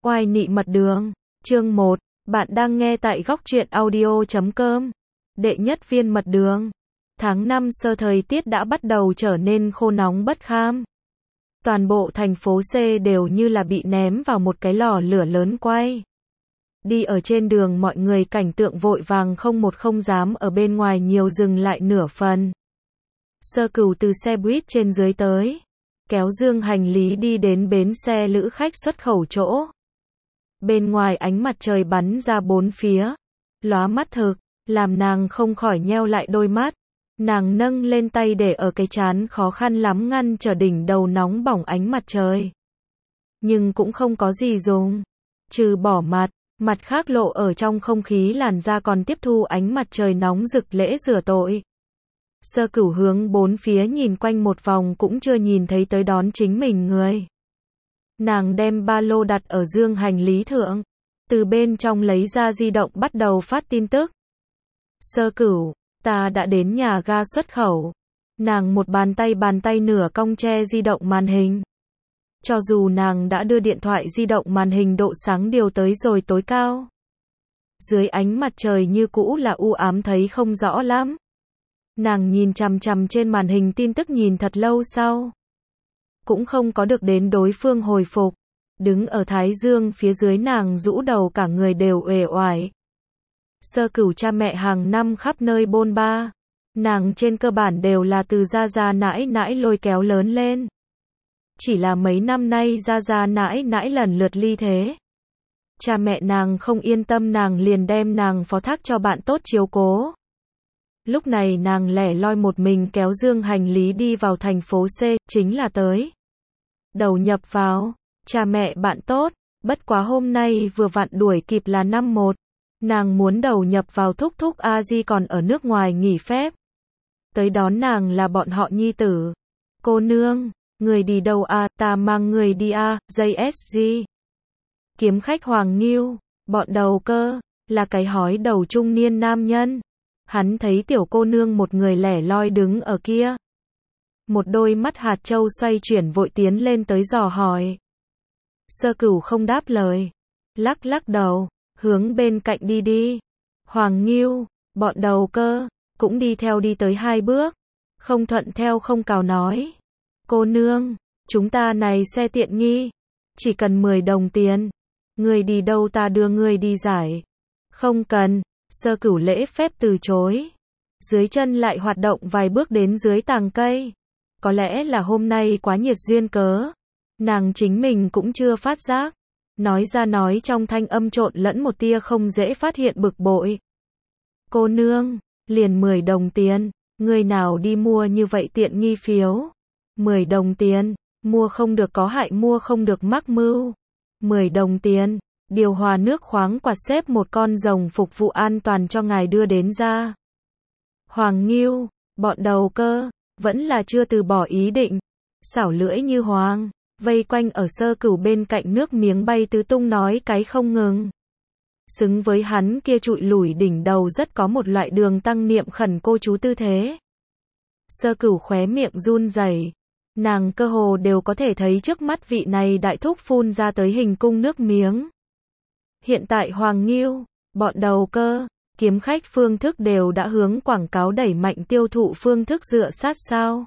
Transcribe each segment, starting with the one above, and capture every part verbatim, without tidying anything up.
Oai nị mật đường, chương một, bạn đang nghe tại góc truyện audio chấm com. Đệ nhất viên mật đường. Tháng năm sơ thời tiết đã bắt đầu trở nên khô nóng bất kham. Toàn bộ thành phố C đều như là bị ném vào một cái lò lửa lớn quay. Đi ở trên đường mọi người cảnh tượng vội vàng không một không dám ở bên ngoài nhiều dừng lại nửa phần. Sơ Cửu từ xe buýt trên dưới tới, kéo dương hành lý đi đến bến xe lữ khách xuất khẩu chỗ. Bên ngoài ánh mặt trời bắn ra bốn phía, lóa mắt thực, làm nàng không khỏi nheo lại đôi mắt. Nàng nâng lên tay để ở cái trán khó khăn lắm ngăn trở đỉnh đầu nóng bỏng ánh mặt trời. Nhưng cũng không có gì dùng, trừ bỏ mặt, mặt khác lộ ở trong không khí làn da còn tiếp thu ánh mặt trời nóng rực lễ rửa tội. Sơ Cửu hướng bốn phía nhìn quanh một vòng cũng chưa nhìn thấy tới đón chính mình người. Nàng đem ba lô đặt ở dương hành lý thượng, từ bên trong lấy ra di động bắt đầu phát tin tức. Sơ Cửu, ta đã đến nhà ga xuất khẩu. Nàng một bàn tay bàn tay nửa cong che di động màn hình. Cho dù nàng đã đưa điện thoại di động màn hình độ sáng điều tới rồi tối cao, dưới ánh mặt trời như cũ là u ám thấy không rõ lắm. Nàng nhìn chằm chằm trên màn hình tin tức nhìn thật lâu sau, cũng không có được đến đối phương hồi phục. Đứng ở thái dương phía dưới nàng rũ đầu cả người đều uể oải. Sơ Cửu cha mẹ hàng năm khắp nơi bôn ba, nàng trên cơ bản đều là từ gia gia nãi nãi lôi kéo lớn lên. Chỉ là mấy năm nay gia gia nãi nãi lần lượt ly thế. Cha mẹ nàng không yên tâm nàng liền đem nàng phó thác cho bạn tốt chiếu cố. Lúc này nàng lẻ loi một mình kéo dương hành lý đi vào thành phố C, chính là tới đầu nhập vào, cha mẹ bạn tốt, bất quá hôm nay vừa vặn đuổi kịp là năm một. Nàng muốn đầu nhập vào thúc thúc A Di còn ở nước ngoài nghỉ phép. Tới đón nàng là bọn họ nhi tử. Cô nương, người đi đâu à, ta mang người đi à, dây ét giê. Kiếm khách Hoàng Nghiêu, bọn đầu cơ, là cái hói đầu trung niên nam nhân. Hắn thấy tiểu cô nương một người lẻ loi đứng ở kia. Một đôi mắt hạt châu xoay chuyển vội tiến lên tới dò hỏi. Sơ Cửu không đáp lời, lắc lắc đầu, hướng bên cạnh đi đi. Hoàng Nghiêu, bọn đầu cơ, cũng đi theo đi tới hai bước, không thuận theo không cào nói. Cô nương, chúng ta này xe tiện nghi, chỉ cần mười đồng tiền. Người đi đâu ta đưa người đi giải. Không cần. Sơ Cửu lễ phép từ chối. Dưới chân lại hoạt động vài bước đến dưới tàng cây. Có lẽ là hôm nay quá nhiệt duyên cớ, nàng chính mình cũng chưa phát giác. Nói ra nói trong thanh âm trộn lẫn một tia không dễ phát hiện bực bội. Cô nương, liền mười đồng tiền, người nào đi mua như vậy tiện nghi phiếu. mười đồng tiền, mua không được có hại mua không được mắc mưu. mười đồng tiền. Điều hòa nước khoáng quạt xếp một con rồng phục vụ an toàn cho ngài đưa đến ra. Hoàng Nghiêu, bọn đầu cơ, vẫn là chưa từ bỏ ý định. Xảo lưỡi như hoàng, vây quanh ở Sơ Cửu bên cạnh nước miếng bay tứ tung nói cái không ngừng. Xứng với hắn kia trụi lủi đỉnh đầu rất có một loại đường tăng niệm khẩn cô chú tư thế. Sơ Cửu khóe miệng run rẩy. Nàng cơ hồ đều có thể thấy trước mắt vị này đại thúc phun ra tới hình cung nước miếng. Hiện tại Hoàng Nghiêu, bọn đầu cơ, kiếm khách phương thức đều đã hướng quảng cáo đẩy mạnh tiêu thụ phương thức dựa sát sao.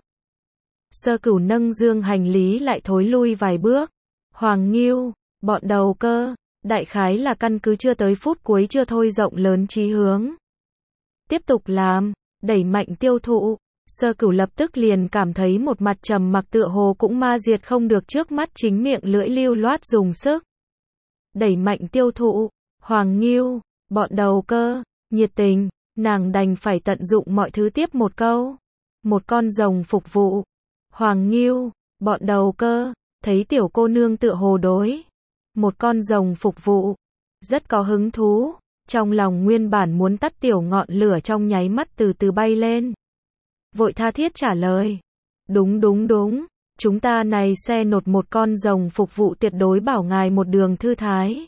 Sơ Cửu nâng dương hành lý lại thối lui vài bước. Hoàng Nghiêu, bọn đầu cơ, đại khái là căn cứ chưa tới phút cuối chưa thôi rộng lớn chí hướng. Tiếp tục làm, đẩy mạnh tiêu thụ. Sơ Cửu lập tức liền cảm thấy một mặt trầm mặc tựa hồ cũng ma diệt không được trước mắt chính miệng lưỡi lưu loát dùng sức. Đẩy mạnh tiêu thụ, Hoàng Nghiêu, bọn đầu cơ, nhiệt tình, nàng đành phải tận dụng mọi thứ tiếp một câu. Một con rồng phục vụ. Hoàng Nghiêu, bọn đầu cơ, thấy tiểu cô nương tựa hồ đối một con rồng phục vụ, rất có hứng thú, trong lòng nguyên bản muốn tắt tiểu ngọn lửa trong nháy mắt từ từ bay lên. Vội tha thiết trả lời. Đúng đúng đúng. Chúng ta này xe nột một con rồng phục vụ tuyệt đối bảo ngài một đường thư thái.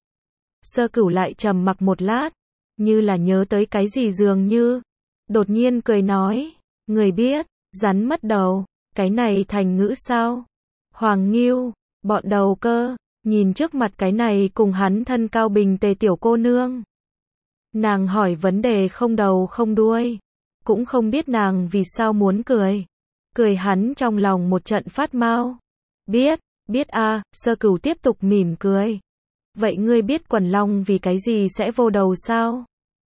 Sơ Cửu lại trầm mặc một lát, như là nhớ tới cái gì dường như. Đột nhiên cười nói, người biết, rắn mất đầu, cái này thành ngữ sao? Hoàng Nghiêu, bọn đầu cơ, nhìn trước mặt cái này cùng hắn thân cao bình tề tiểu cô nương. Nàng hỏi vấn đề không đầu không đuôi, cũng không biết nàng vì sao muốn cười. Cười hắn trong lòng một trận phát mau. Biết, biết a, à, Sơ Cửu tiếp tục mỉm cười. Vậy ngươi biết Quần Long vì cái gì sẽ vô đầu sao?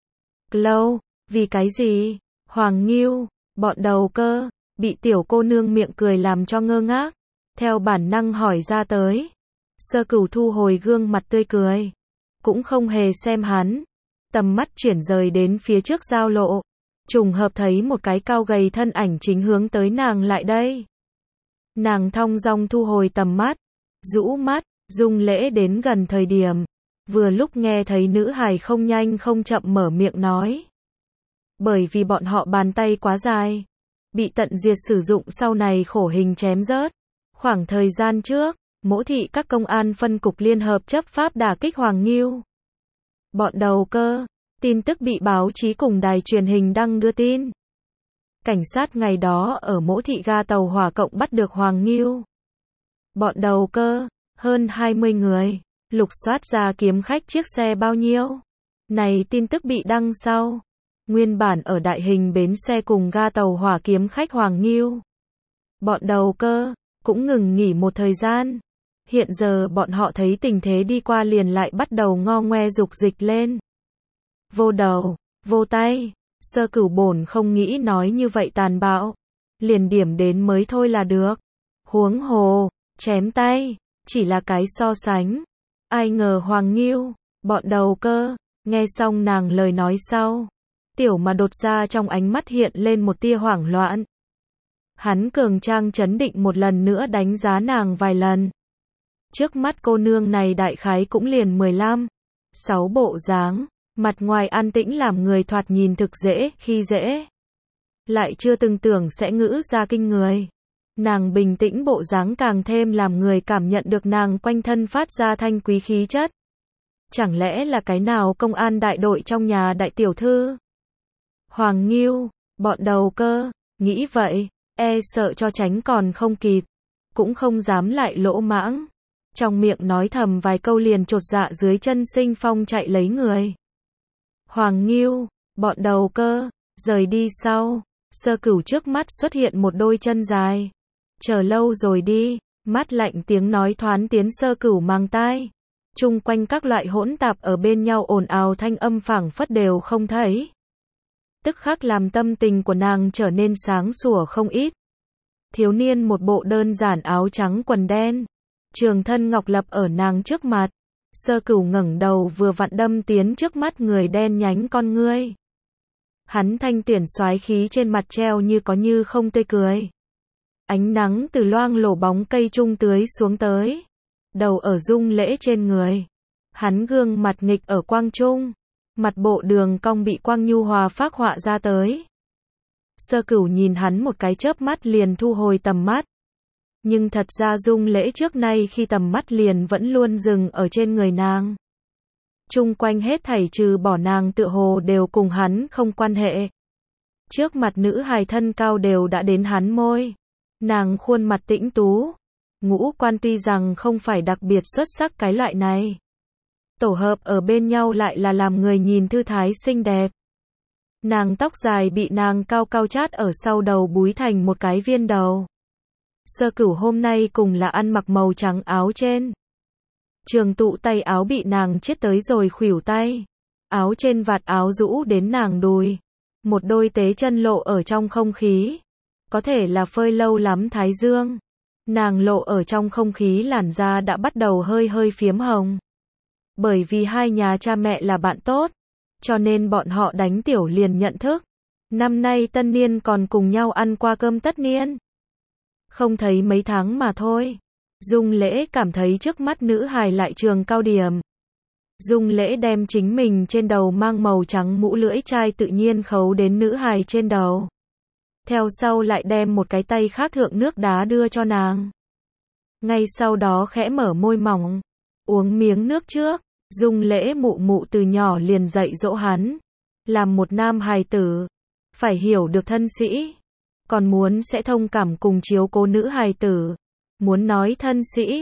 Lâu, vì cái gì? Hoàng Ngưu, bọn đầu cơ, bị tiểu cô nương miệng cười làm cho ngơ ngác, theo bản năng hỏi ra tới. Sơ Cửu thu hồi gương mặt tươi cười, cũng không hề xem hắn, tầm mắt chuyển rời đến phía trước giao lộ, trùng hợp thấy một cái cao gầy thân ảnh chính hướng tới nàng lại đây. Nàng thong dong thu hồi tầm mắt, rũ mắt, Dung Lễ đến gần thời điểm, vừa lúc nghe thấy nữ hài không nhanh không chậm mở miệng nói. Bởi vì bọn họ bàn tay quá dài, bị tận diệt sử dụng sau này khổ hình chém rớt. Khoảng thời gian trước, Mỗ thị các công an phân cục liên hợp chấp pháp đả kích Hoàng Ngưu. Bọn đầu cơ, tin tức bị báo chí cùng đài truyền hình đăng đưa tin. Cảnh sát ngày đó ở Mỗ thị ga tàu hỏa cộng bắt được Hoàng Ngưu. Bọn đầu cơ, hơn hai mươi người, lục soát ra kiếm khách chiếc xe bao nhiêu. Này tin tức bị đăng sau. Nguyên bản ở đại hình bến xe cùng ga tàu hỏa kiếm khách Hoàng Ngưu. Bọn đầu cơ, cũng ngừng nghỉ một thời gian. Hiện giờ bọn họ thấy tình thế đi qua liền lại bắt đầu ngo ngoe dục dịch lên. Vô đầu, vô tay, Sơ Cửu bổn không nghĩ nói như vậy tàn bạo. Liền điểm đến mới thôi là được. Huống hồ, chém tay, chỉ là cái so sánh. Ai ngờ Hoàng Ngưu, bọn đầu cơ, nghe xong nàng lời nói sau. Tiểu mà đột ra trong ánh mắt hiện lên một tia hoảng loạn. Hắn cường trang trấn định một lần nữa đánh giá nàng vài lần. Trước mắt cô nương này đại khái cũng liền mười lăm, sáu bộ dáng, mặt ngoài an tĩnh làm người thoạt nhìn thực dễ khi dễ. Lại chưa từng tưởng sẽ ngữ ra kinh người. Nàng bình tĩnh bộ dáng càng thêm làm người cảm nhận được nàng quanh thân phát ra thanh quý khí chất. Chẳng lẽ là cái nào công an đại đội trong nhà đại tiểu thư? Hoàng Ngưu, bọn đầu cơ, nghĩ vậy, e sợ cho tránh còn không kịp, cũng không dám lại lỗ mãng. Trong miệng nói thầm vài câu liền chột dạ dưới chân Sinh Phong chạy lấy người. Hoàng Ngưu, bọn đầu cơ, rời đi sau, Sơ Cửu trước mắt xuất hiện một đôi chân dài. Chờ lâu rồi đi, mát lạnh tiếng nói thoán tiến Sơ Cửu mang tai. Chung quanh các loại hỗn tạp ở bên nhau ồn ào thanh âm phảng phất đều không thấy. Tức khắc làm tâm tình của nàng trở nên sáng sủa không ít. Thiếu niên một bộ đơn giản áo trắng quần đen, trường thân ngọc lập ở nàng trước mặt. Sơ Cửu ngẩng đầu vừa vặn đâm tiến trước mắt người đen nhánh con ngươi. Hắn thanh tuyển soái khí trên mặt treo như có như không tươi cười. Ánh nắng từ loang lổ bóng cây trung tưới xuống tới, đầu ở Dung Lễ trên người. Hắn gương mặt nghịch ở quang trung, mặt bộ đường cong bị quang nhu hòa phác họa ra tới. Sơ Cửu nhìn hắn một cái chớp mắt liền thu hồi tầm mắt. Nhưng thật ra Dung Lễ trước nay khi tầm mắt liền vẫn luôn dừng ở trên người nàng. Chung quanh hết thảy trừ bỏ nàng tựa hồ đều cùng hắn không quan hệ. Trước mặt nữ hài thân cao đều đã đến hắn môi. Nàng khuôn mặt tĩnh tú, ngũ quan tuy rằng không phải đặc biệt xuất sắc cái loại này. Tổ hợp ở bên nhau lại là làm người nhìn thư thái xinh đẹp. Nàng tóc dài bị nàng cao cao chát ở sau đầu búi thành một cái viên đầu. Sơ Cửu hôm nay cùng là ăn mặc màu trắng áo trên. Trường tụ tay áo bị nàng chết tới rồi khuỷu tay. Áo trên vạt áo rũ đến nàng đùi. Một đôi tế chân lộ ở trong không khí. Có thể là phơi lâu lắm thái dương. Nàng lộ ở trong không khí làn da đã bắt đầu hơi hơi phiếm hồng. Bởi vì hai nhà cha mẹ là bạn tốt, cho nên bọn họ đánh tiểu liền nhận thức. Năm nay tân niên còn cùng nhau ăn qua cơm tất niên. Không thấy mấy tháng mà thôi. Dung Lễ cảm thấy trước mắt nữ hài lại trường cao điểm. Dung Lễ đem chính mình trên đầu mang màu trắng mũ lưỡi chai tự nhiên khấu đến nữ hài trên đầu. Theo sau lại đem một cái tay khác thượng nước đá đưa cho nàng. Ngay sau đó khẽ mở môi mỏng, uống miếng nước trước. Dung Lễ mụ mụ từ nhỏ liền dạy dỗ hắn. Làm một nam hài tử, phải hiểu được thân sĩ. Còn muốn sẽ thông cảm cùng chiếu cố nữ hài tử. Muốn nói thân sĩ,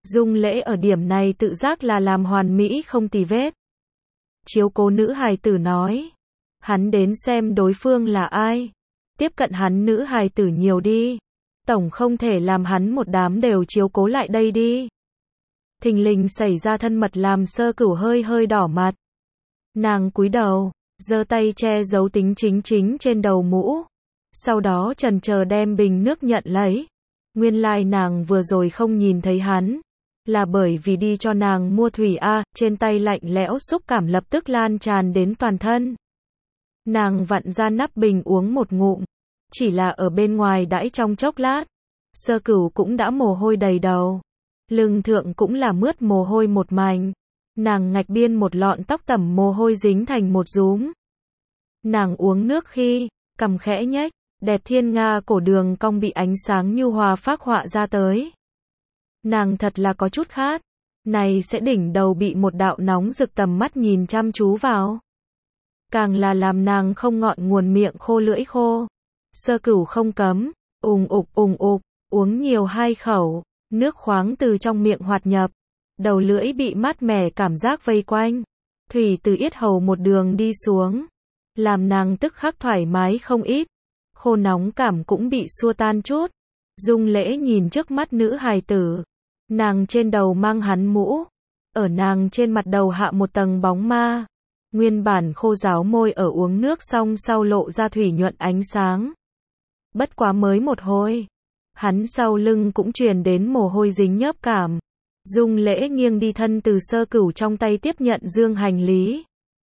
Dung Lễ ở điểm này tự giác là làm hoàn mỹ không tì vết. Chiếu cố nữ hài tử nói. Hắn đến xem đối phương là ai. Tiếp cận hắn nữ hài tử nhiều đi. Tổng không thể làm hắn một đám đều chiếu cố lại đây đi. Thình lình xảy ra thân mật làm Sơ Cửu hơi hơi đỏ mặt. Nàng cúi đầu, giơ tay che giấu tính chính chính trên đầu mũ. Sau đó chần chờ đem bình nước nhận lấy. Nguyên lai nàng vừa rồi không nhìn thấy hắn. Là bởi vì đi cho nàng mua thủy A, trên tay lạnh lẽo xúc cảm lập tức lan tràn đến toàn thân. Nàng vặn ra nắp bình uống một ngụm. Chỉ là ở bên ngoài đãi trong chốc lát. Sơ Cửu cũng đã mồ hôi đầy đầu. Lưng thượng cũng là mướt mồ hôi một mảnh. Nàng ngạch biên một lọn tóc tẩm mồ hôi dính thành một rúm. Nàng uống nước khi, cằm khẽ nhếch, đẹp thiên nga cổ đường cong bị ánh sáng nhu hòa phác họa ra tới. Nàng thật là có chút khát. Này sẽ đỉnh đầu bị một đạo nóng rực tầm mắt nhìn chăm chú vào. Càng là làm nàng không ngọn nguồn miệng khô lưỡi khô. Sơ Cửu không cấm, ùng ục ùng ục, uống nhiều hai khẩu, nước khoáng từ trong miệng hoạt nhập. Đầu lưỡi bị mát mẻ cảm giác vây quanh. Thủy từ yết hầu một đường đi xuống. Làm nàng tức khắc thoải mái không ít. Khô nóng cảm cũng bị xua tan chút. Dung Lễ nhìn trước mắt nữ hài tử. Nàng trên đầu mang hắn mũ. Ở nàng trên mặt đầu hạ một tầng bóng ma. Nguyên bản khô ráo môi ở uống nước xong sau lộ ra thủy nhuận ánh sáng. Bất quá mới một hồi. Hắn sau lưng cũng truyền đến mồ hôi dính nhớp cảm. Dung Lễ nghiêng đi thân từ Sơ Cửu trong tay tiếp nhận dương hành lý.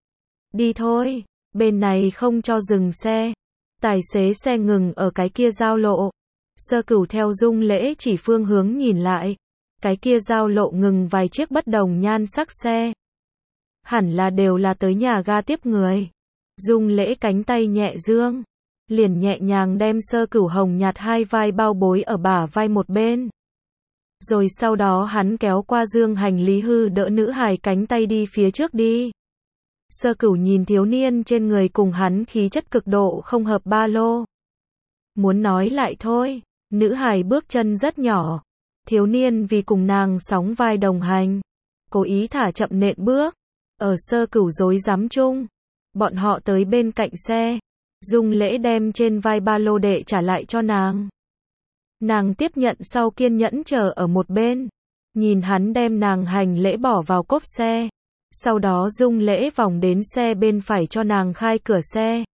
Đi thôi, bên này không cho dừng xe. Tài xế xe ngừng ở cái kia giao lộ. Sơ Cửu theo Dung Lễ chỉ phương hướng nhìn lại. Cái kia giao lộ ngừng vài chiếc bất đồng nhan sắc xe. Hẳn là đều là tới nhà ga tiếp người. Dung Lễ cánh tay nhẹ dương. Liền nhẹ nhàng đem Sơ Cửu hồng nhạt hai vai bao bối ở bả vai một bên. Rồi sau đó hắn kéo qua dương hành lý hư đỡ nữ hài cánh tay đi phía trước đi. Sơ Cửu nhìn thiếu niên trên người cùng hắn khí chất cực độ không hợp ba lô. Muốn nói lại thôi, nữ hài bước chân rất nhỏ. Thiếu niên vì cùng nàng sóng vai đồng hành. Cố ý thả chậm nện bước. Ở Sơ Cửu rối rắm chung. Bọn họ tới bên cạnh xe. Dung Lễ đem trên vai ba lô đệ trả lại cho nàng. Nàng tiếp nhận sau kiên nhẫn chờ ở một bên. Nhìn hắn đem nàng hành lễ bỏ vào cốp xe. Sau đó Dung Lễ vòng đến xe bên phải cho nàng khai cửa xe.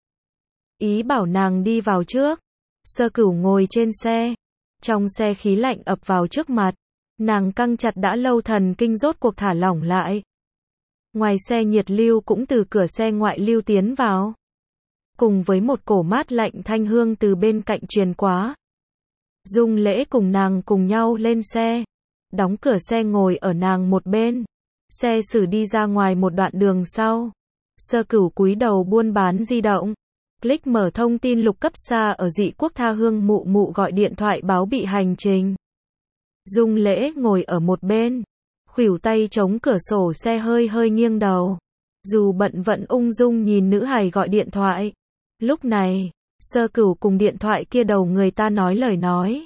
Ý bảo nàng đi vào trước. Sơ Cửu ngồi trên xe. Trong xe khí lạnh ập vào trước mặt. Nàng căng chặt đã lâu thần kinh rốt cuộc thả lỏng lại. Ngoài xe nhiệt lưu cũng từ cửa xe ngoại lưu tiến vào. Cùng với một cổ mát lạnh thanh hương từ bên cạnh truyền quá. Dung Lễ cùng nàng cùng nhau lên xe. Đóng cửa xe ngồi ở nàng một bên. Xe xử đi ra ngoài một đoạn đường sau. Sơ Cửu cúi đầu buôn bán di động. Click mở thông tin lục cấp xa ở dị quốc tha hương mụ mụ gọi điện thoại báo bị hành trình. Dung Lễ ngồi ở một bên. Khuỷu tay chống cửa sổ xe hơi hơi nghiêng đầu. Dù bận vẫn ung dung nhìn nữ hài gọi điện thoại. Lúc này, Sơ Cửu cùng điện thoại kia đầu người ta nói lời nói.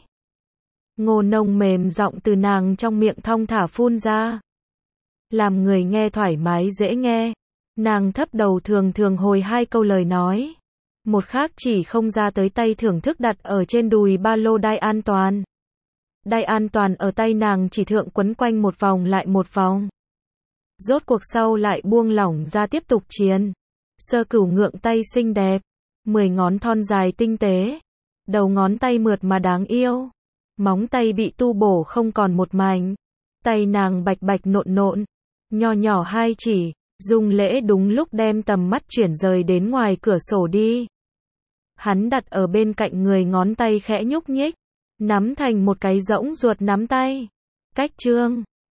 Ngô nông mềm giọng từ nàng trong miệng thong thả phun ra. Làm người nghe thoải mái dễ nghe. Nàng thấp đầu thường thường hồi hai câu lời nói. Một khác chỉ không ra tới tay thưởng thức đặt ở trên đùi ba lô đai an toàn. Đai an toàn ở tay nàng chỉ thượng quấn quanh một vòng lại một vòng. Rốt cuộc sau lại buông lỏng ra tiếp tục chiến. Sơ Cửu ngượng tay xinh đẹp. Mười ngón thon dài tinh tế. Đầu ngón tay mượt mà đáng yêu. Móng tay bị tu bổ không còn một mảnh. Tay nàng bạch bạch nộn nộn. Nho nhỏ hai chỉ. Dung Lễ đúng lúc đem tầm mắt chuyển rời đến ngoài cửa sổ đi. Hắn đặt ở bên cạnh người ngón tay khẽ nhúc nhích. Nắm thành một cái rỗng ruột nắm tay. Cách trương.